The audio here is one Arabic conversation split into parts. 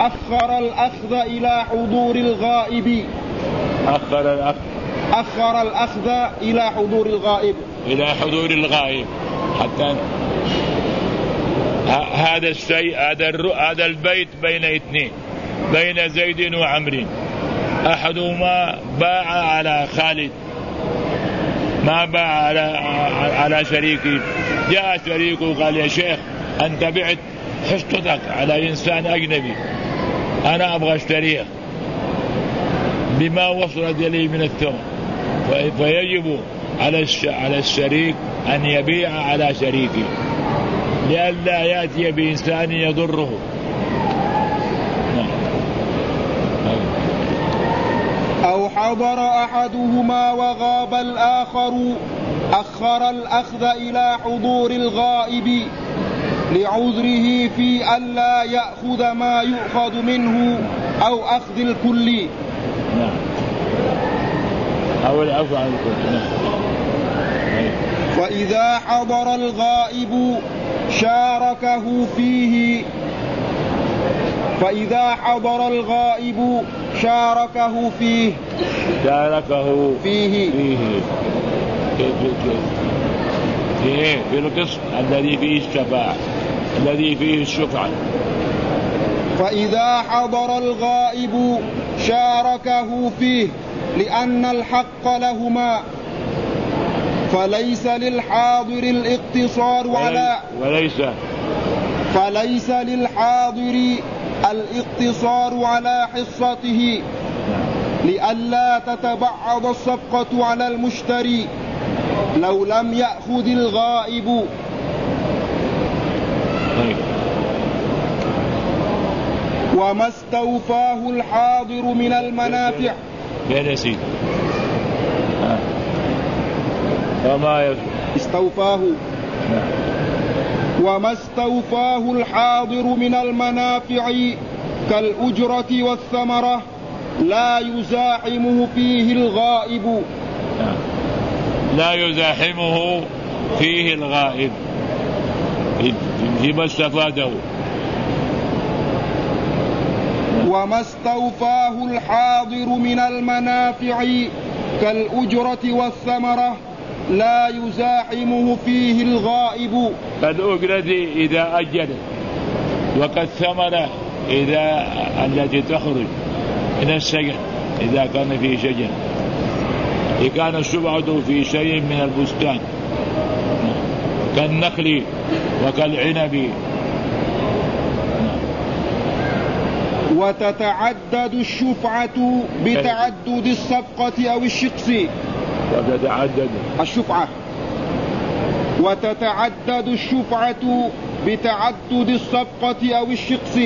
أخر الأخذ إلى حضور الغائب. أخر الأخذ إلى حضور الغائب. إلى حضور الغائب حتى هذا الشيء، هذا البيت بين اثنين، بين زيد وعمر، أحدهما باع على خالد، ما باع على شريكه. جاء شريكه وقال يا شيخ أنت بعت حصتك على إنسان أجنبي، أنا أبغى اشتريها بما وصلت إليه من الثمن، فيجب على الشريك أن يبيع على شريكه لئلا يأتي بإنسان يضره. أو حضر أحدهما وغاب الآخر أخر الأخذ إلى حضور الغائب لعذره في ألا يأخذ ما يؤخذ منه أو أخذ الكل. أو العفو عن الكل. فإذا حضر الغائب شاركه فيه. فإذا حضر الغائب شاركه فيه. في القسط الذي فيه الشفاعة، الذي فيه الشفعة. فإذا حضر الغائب شاركه فيه لأن الحق لهما، فليس للحاضر الاقتصار على فليس للحاضر الاقتصار على حصته لئلا تتبعض الصفقة على المشتري لو لم يأخذ الغائب. وما استوفاه الحاضر من المنافع. وما استوفاه الحاضر من المنافع كالأجرة والثمرة لا يزاحمه فيه الغائب. لا يزاحمه فيه الغائب فيما استفاده. وما استوفاه الحاضر من المنافع كالأجرة والثمرة لا يزاحمه فيه الغائب. كالأجرة إذا أجل، وكالثمرة إذا التي تخرج من الشجر إذا كان فيه شجر، إذا كان الشبعة في شيء من البستان كالنخل وكالعنب. وتتعدد الشفعة بتعدد الصفقة أو الشقص. وتتعدد الشفعة بتعدد الصفقة أو الشقص.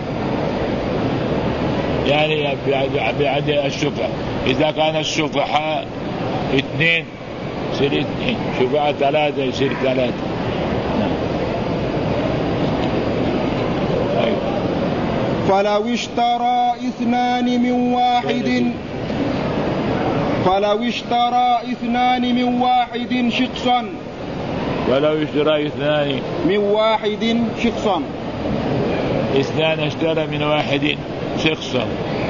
يعني بعد الشفعة، إذا كان الشفعاء 2 يصير 2، شفعاء 3 يصير 3. فلو اشترى 2 من واحد شقصا. ولو اشترى 2 من واحد شقصا. 2 اشترى من واحد شقصا.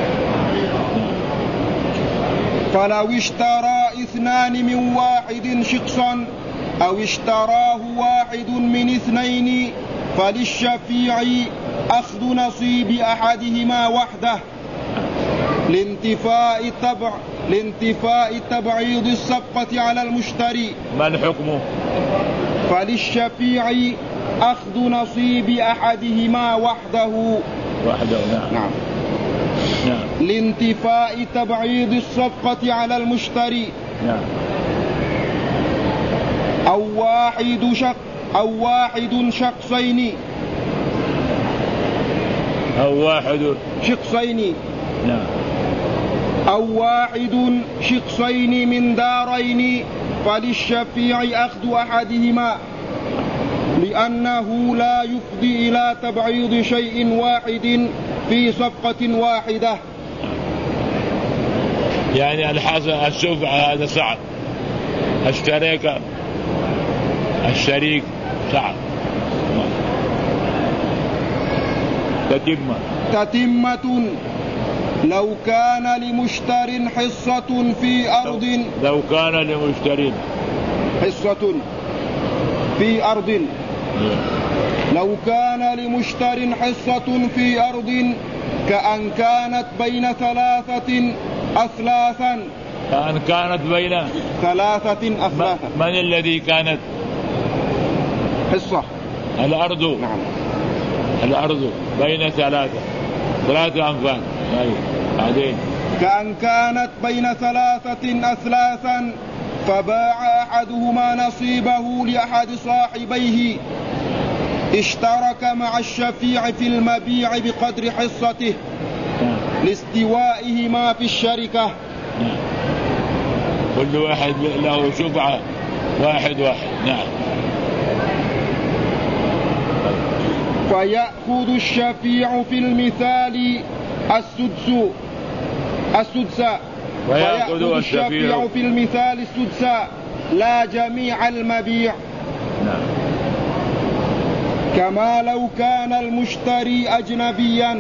فلو اشترى 2 من واحد شقصا أو اشتراه واحد من 2 فللشفيع أخذ نصيب أحدهما وحده لانتفاء تبعيض الصفقة على المشتري. ما الحكم؟ فللشفيع أخذ نصيب أحدهما وحده. نعم. لانتفاء تبعيض الصفقة على المشتري. أو واحد شخصين. أو واحد شخصين من دارين فللشفيع أخذ أحدهما لأنه لا يفضي إلى تبعيض شيء واحد في صفقة واحدة. يعني الحاصل الشفعة هذا صعب، الشريك صعب، تتم تتمة لو كان لمشتر حصة في أرض لو كان لمشتر حصة في أرض لو كان لمشتر حصة في أرض كأن كانت بين ثلاثة أثلاثا. كأن كانت بين ثلاثة أثلاثا. من الذي كانت حصة؟ الأرض. نعم. الأرض بين ثلاثة أنفال. بعدين كأن كانت بين ثلاثة أثلاثا فباع أحدهما نصيبه لأحد صاحبيه اشترك مع الشفيع في المبيع بقدر حصته لاستوائهما في الشركة. كل واحد له شفعة واحد. نعم. فيأخذ الشفيع في المثال السدس ويأخذ الشفيع في المثال السدس لا جميع المبيع. نعم. كما لو كان المشتري أجنبيا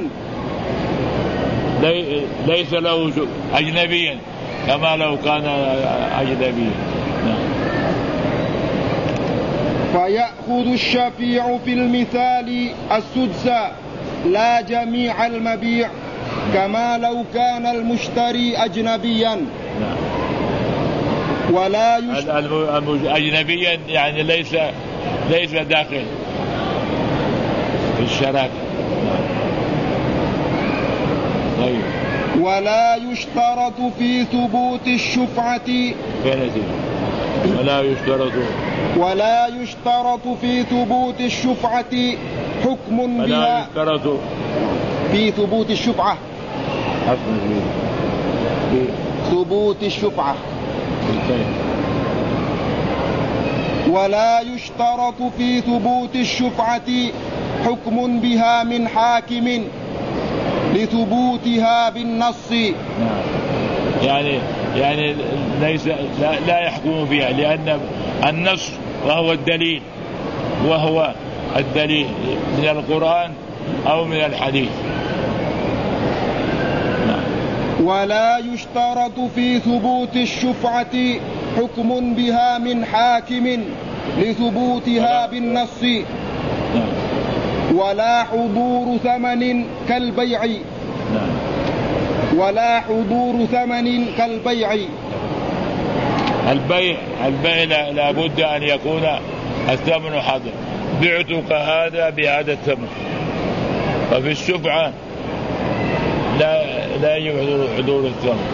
ليس له أجنبيا كما لو كان أجنبيا. نعم. فيأخذ الشفيع في المثال السدس لا جميع المبيع كما لو كان المشتري أجنبيا. نعم. ولا أجنبيا يعني ليس داخل في الشراكة. طيب. ولا يشترط في ثبوت الشفعة ولا يشترط في ثبوت الشفعة حكم بها. في ثبوت الشفعة ثبوت الشفعة. ولا يشترط في ثبوت الشفعة حكم بها من حاكم لثبوتها بالنص. يعني ليس لا يحكم فيها لأن النص وهو الدليل من القرآن أو من الحديث. ولا يشترط في ثبوت الشفعة حكم بها من حاكم لثبوتها بالنص ولا حضور ثمن كالبيع. ولا حضور ثمن كالبيع. البيع لا بد أن يكون الثمن حاضر. بعتك هذا بهذا الثمن. وفي الشفعة لا يحضر حضور الثمن.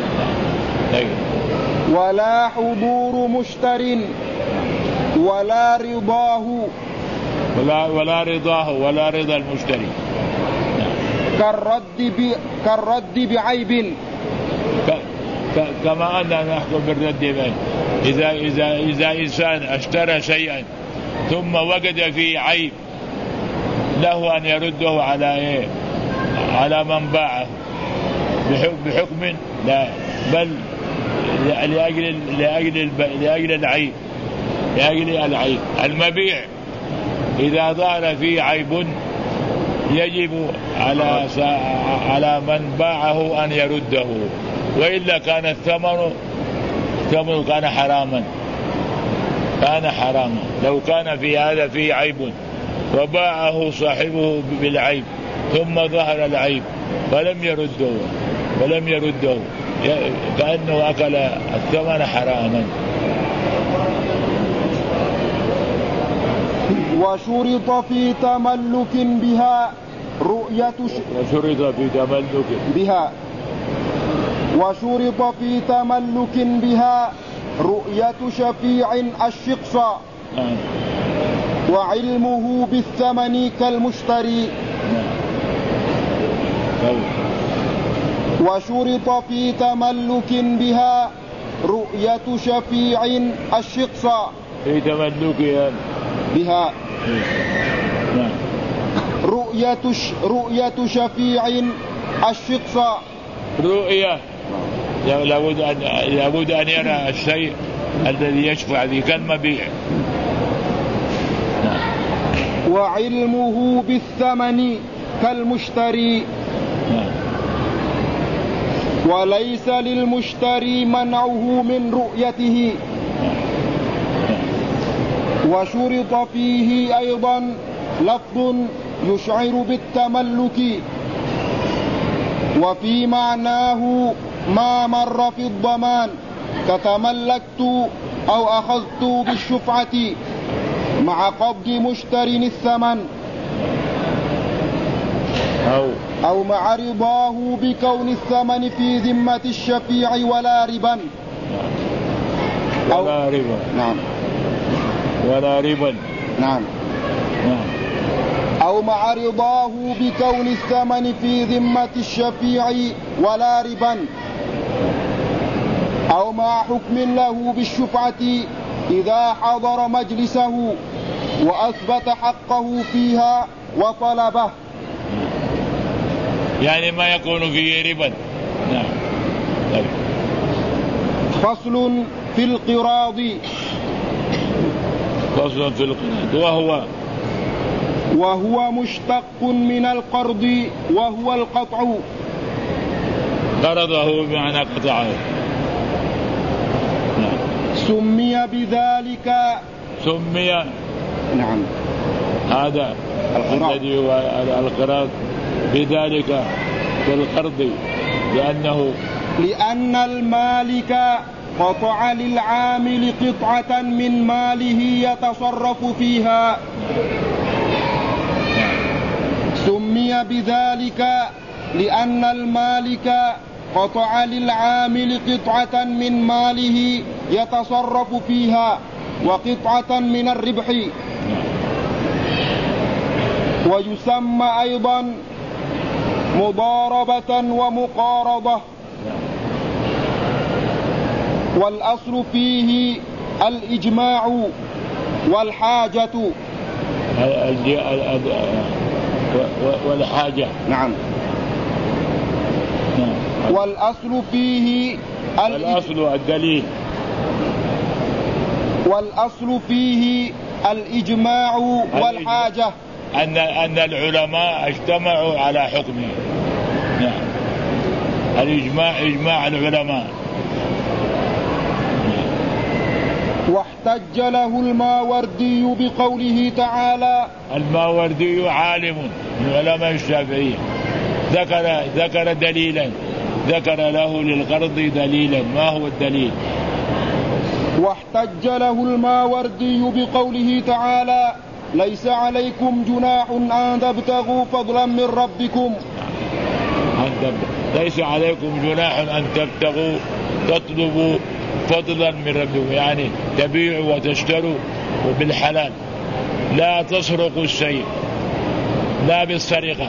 ولا حضور مشتر ولا رضاه ولا رضا المشتري. كالرد بعيب. كما أننا نحكم بالرد بعيب. إذا إنسان اشترى شيئا ثم وجد فيه عيب له أن يرده على من باعه بحكم لا بل لأجل العيب. المبيع إذا ظهر فيه عيب يجب على من باعه أن يرده، وإلا كان الثمن كان حراما. لو كان في هذا فيه عيب وباعه صاحبه بالعيب ثم ظهر العيب ولم يرده كأنه أكل الثمن حراما. وشرط في تملك بها رؤية شفيع الشقص وعلمه بالثمن كالمشتري. وشرط في تملك بها رؤية شفيع الشقص في تملكها بها رؤية شفيع الشقص. رؤية لابد أن يرى الشيء الذي يشفع به كالمبيع. وعلمه بالثمن كالمشتري. وليس للمشتري منعه من رؤيته. وشرط فيه أيضا لفظ يشعر بالتملك، وفي معناه ما مر في الضمان كتملكت أو أخذت بالشفعة مع قبض مشتري الثمن، أو مع رضاه بكون الثمن في ذمة الشفيع ولا ربا. ولا ربا. نعم. ولا ربا. نعم. أو مع رضاه بكون الثمن في ذمة الشفيع ولا ربا، أو مع حكم له بالشفعة إذا حضر مجلسه وأثبت حقه فيها وطلبه. يعني ما يكون فيه ربا. نعم. فصل في القراض. فصل في القراض وهو مشتق من القرض وهو القطع. قرضه بمعنى قطعه. نعم. سمي بذلك. سمي. نعم. هذا الذي هو القراض بذلك في القرض لأن المالك قطع للعامل قطعة من ماله يتصرف فيها. سمي بذلك لأن المالك قطع للعامل قطعة من ماله يتصرف فيها وقطعة من الربح. ويسمى أيضا مضاربة ومقارضة. والأصل فيه الإجماع والحاجة. والحاجة. نعم. والأصل فيه الدليل. والأصل فيه الإجماع والحاجة. أن العلماء اجتمعوا على حكمه. نعم. إجماع العلماء. واحتج له الماوردي بقوله تعالى. الماوردي عالم من علماء الشافعية، ذكر دليلا، ذكر له للقرض دليلا. ما هو الدليل؟ واحتج له الماوردي بقوله تعالى: ليس عليكم جناح أن تبتغوا فضلا من ربكم. ليس عليكم جناح أن تطلبوا فضلا من ربكم، يعني تبيعوا وتشتروا بالحلال، لا تسرقوا الشيء، لا بالسرقة،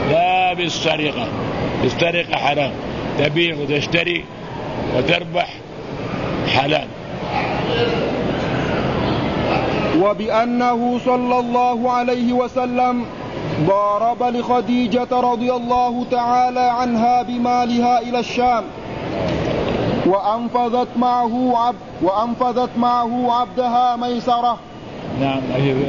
السرقة حرام، تبيع وتشتري وتربح حلال. وبأنه صلى الله عليه وسلم ضارب لخديجة رضي الله تعالى عنها بمالها إلى الشام، وأنفذت معه عبدها ميسرة. نعم.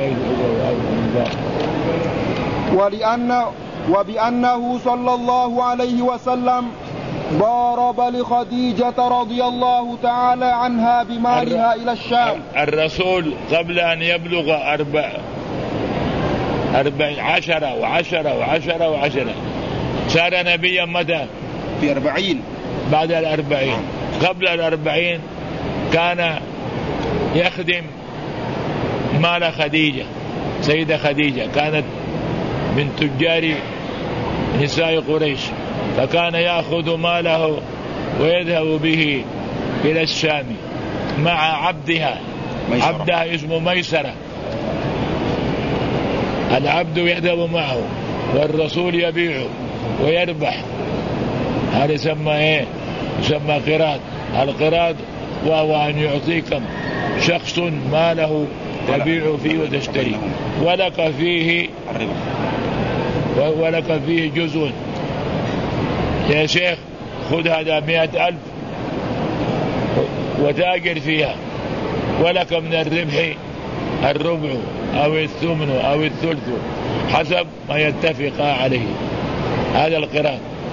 وبأنه صلى الله عليه وسلم ضارب لخديجة رضي الله تعالى عنها بمالها إلى الشام. الرسول قبل أن يبلغ 10 صار نبيا متى؟ في 40. بعد 40. قبل 40 كان يخدم مال خديجة، سيدة خديجة كانت من تجار نساء قريش، فكان يأخذ ماله ويذهب به إلى الشام مع عبدها اسمه ميسرة. العبد يذهب معه والرسول يبيعه ويربح. هذا يسمى يسمى قراض. القراض وهو أن يعطيكم شخص ماله تبيع فيه وتشتري، ولك فيه جزء. يا شيخ خذ هذا 100,000 وتاجر فيها، ولك من الربح الربع أو الثمن أو الثلث حسب ما يتفق عليه. هذا القراض.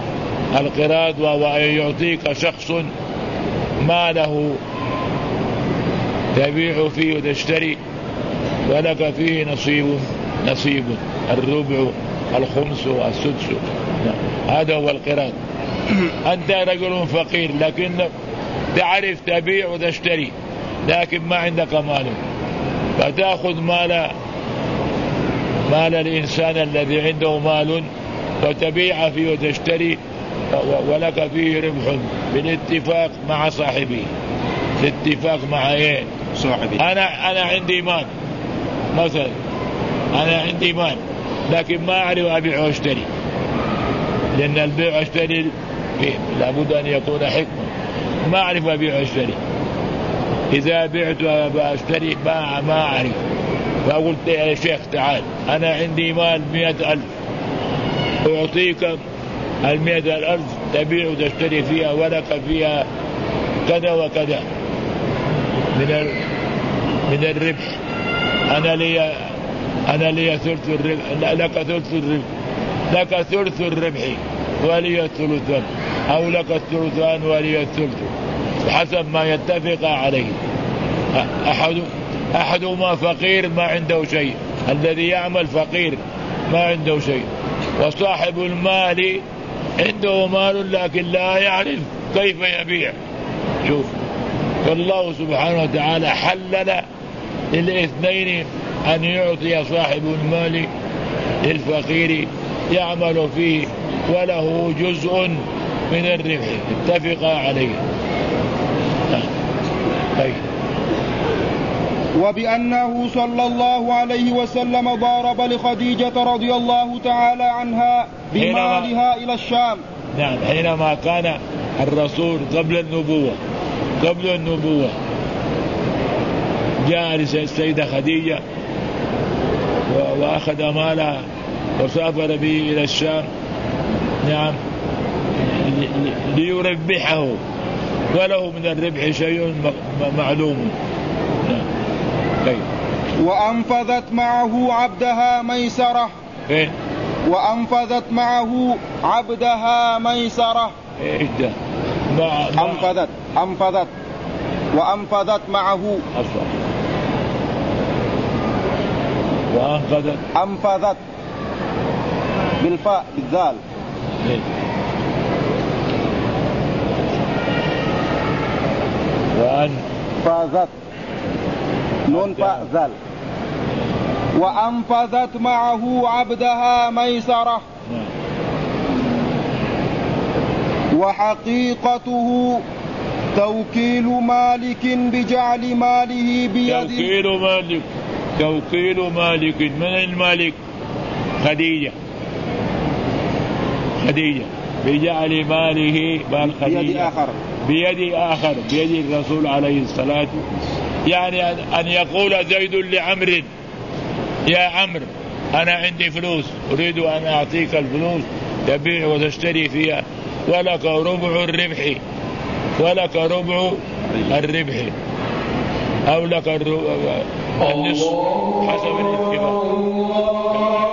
القراض وهو أن يعطيك شخص ماله تبيع فيه وتشتري ولك فيه نصيب الربع الخمس السدس. هذا هو القراض. أنت رجل فقير لكن تعرف تبيع وتشتري لكن ما عندك مال، فتأخذ مال الإنسان الذي عنده مال وتبيع فيه وتشتري ولك فيه ربح بالاتفاق مع صاحبه. الاتفاق مع صاحبي. أنا عندي مال مثلا، أنا عندي مال لكن ما أعرف أبيع واشتري، لأن البيع واشتري لابد أن يكون حكمة. ما أعرف أبيع واشتري، إذا بعت واشتري ما أعرف، فقلت يا شيخ تعال أنا عندي مال 100,000 أعطيك 100,000 تبيع وتشتري فيها ولك فيها كذا وكذا من الربح. أنا لي ثلث الربح، لك ثلث الربح، لك ثلث الربح ولي الثلثان، أو لك الثلثان ولي الثلث حسب ما يتفق عليه. أحدهما فقير ما عنده شيء، الذي يعمل فقير ما عنده شيء، وصاحب المال عنده مال لكن لا يعرف كيف يبيع. شوف، والله سبحانه وتعالى حلل للاثنين أن يعطي صاحب المال للفقير يعمل فيه وله جزء من الربح اتفق عليه. وبأنه صلى الله عليه وسلم ضارب لخديجة رضي الله تعالى عنها بمالها إلى الشام. نعم، حينما كان الرسول قبل النبوة جاء السيدة خديجة وأخذ مالها وسافر به إلى الشام، نعم، ليربحه وله من الربح شيء معلوم. وأنفذت معه عبدها ميسرة. وأنفذت معه عبدها ميسرة. أنفذت وأنفذت معه أنفذت بالفاء بالذال. وأنفذت نون فاء ذال. وأنفذت معه عبدها ميسرة. وحقيقته توكيل مالك بجعل ماله بيد توكيل مالك من المالك خديجة بجعل ماله بيد آخر بيد الرسول عليه الصلاة، يعني أن يقول زيد لعمر يا عمر أنا عندي فلوس أريد أن أعطيك الفلوس تبيع وتشتري فيها ولك ربع الربح أو لك النصف حسب الاتفاق.